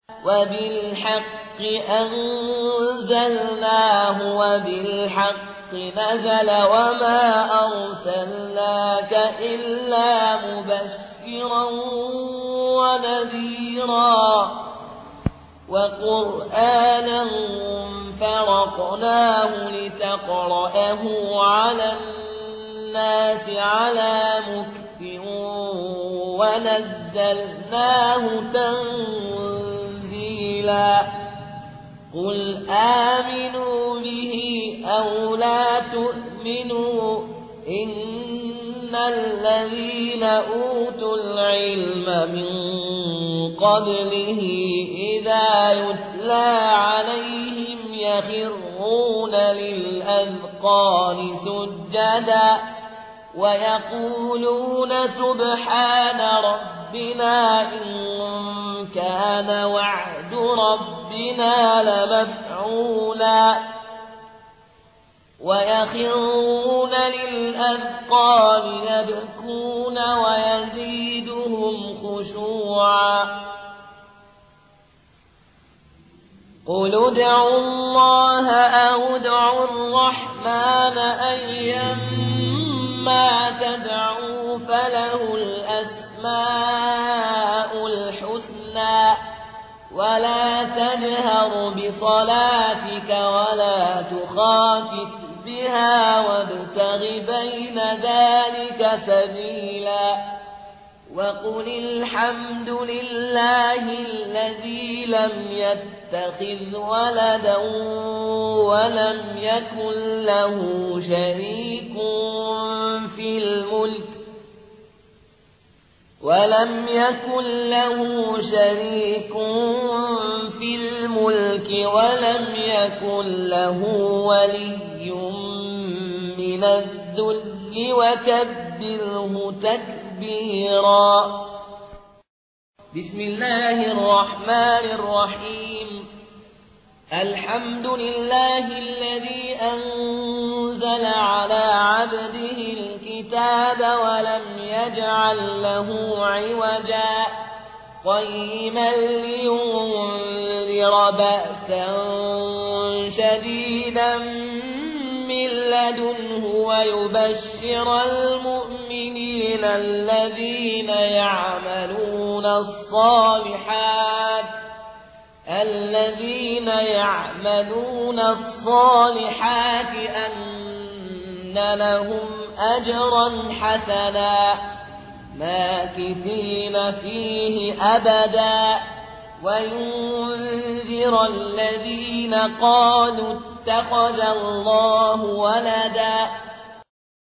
وبالحق أنزلناه وبالحق نزل وما أرسلناك إلا مبشرا ونذيرا وقرآنا فرقناه لتقرأه على الناس على مكث ونزلناه تنزيلا قل آمنوا به أو لا تؤمنوا إن الذين أوتوا العلم من قبله إذا يتلى عليهم يخرون للأذقان سجدا ويقولون سبحان ربنا إن كان وعد ربنا لمفعولا ويخرون للأذقان يبكون ويزيدهم خشوعا قل ادعوا الله أو ادعوا الرحمن أيما تدعوا فله الأسماء الحسنى ولا تجهر بصلاتك ولا تخافت بها وابتغ بين ذلك سبيلا وقل الحمد لله الذي لم يتخذ ولدا ولم يكن له شريك في الملك ولم يكن له ولي من الذل وكبره تكبيرا بسم الله الرحمن الرحيم الحمد لله الذي أنزل على عبده الكتاب ولم يجعل له عوجا قيما لينذر بأسا شديدا من لدنه ويبشر المؤمنين الذين يعملون الصالحات أن لهم أجرا حسنا ماكثين فيه أبدا وينذر الذين قالوا اتخذ الله ولدا